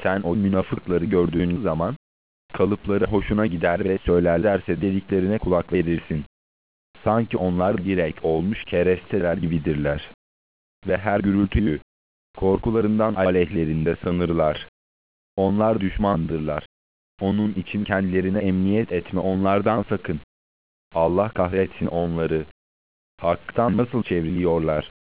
Sen o münafıkları gördüğün zaman, kalıpları hoşuna gider ve söylerlerse dediklerine kulak verirsin. Sanki onlar direk olmuş keresteler gibidirler. Ve her gürültüyü, korkularından aleyhlerinde sanırlar. Onlar düşmandırlar. Onun için kendilerine emniyet etme, onlardan sakın. Allah kahretsin onları. Hak'tan nasıl çevriliyorlar?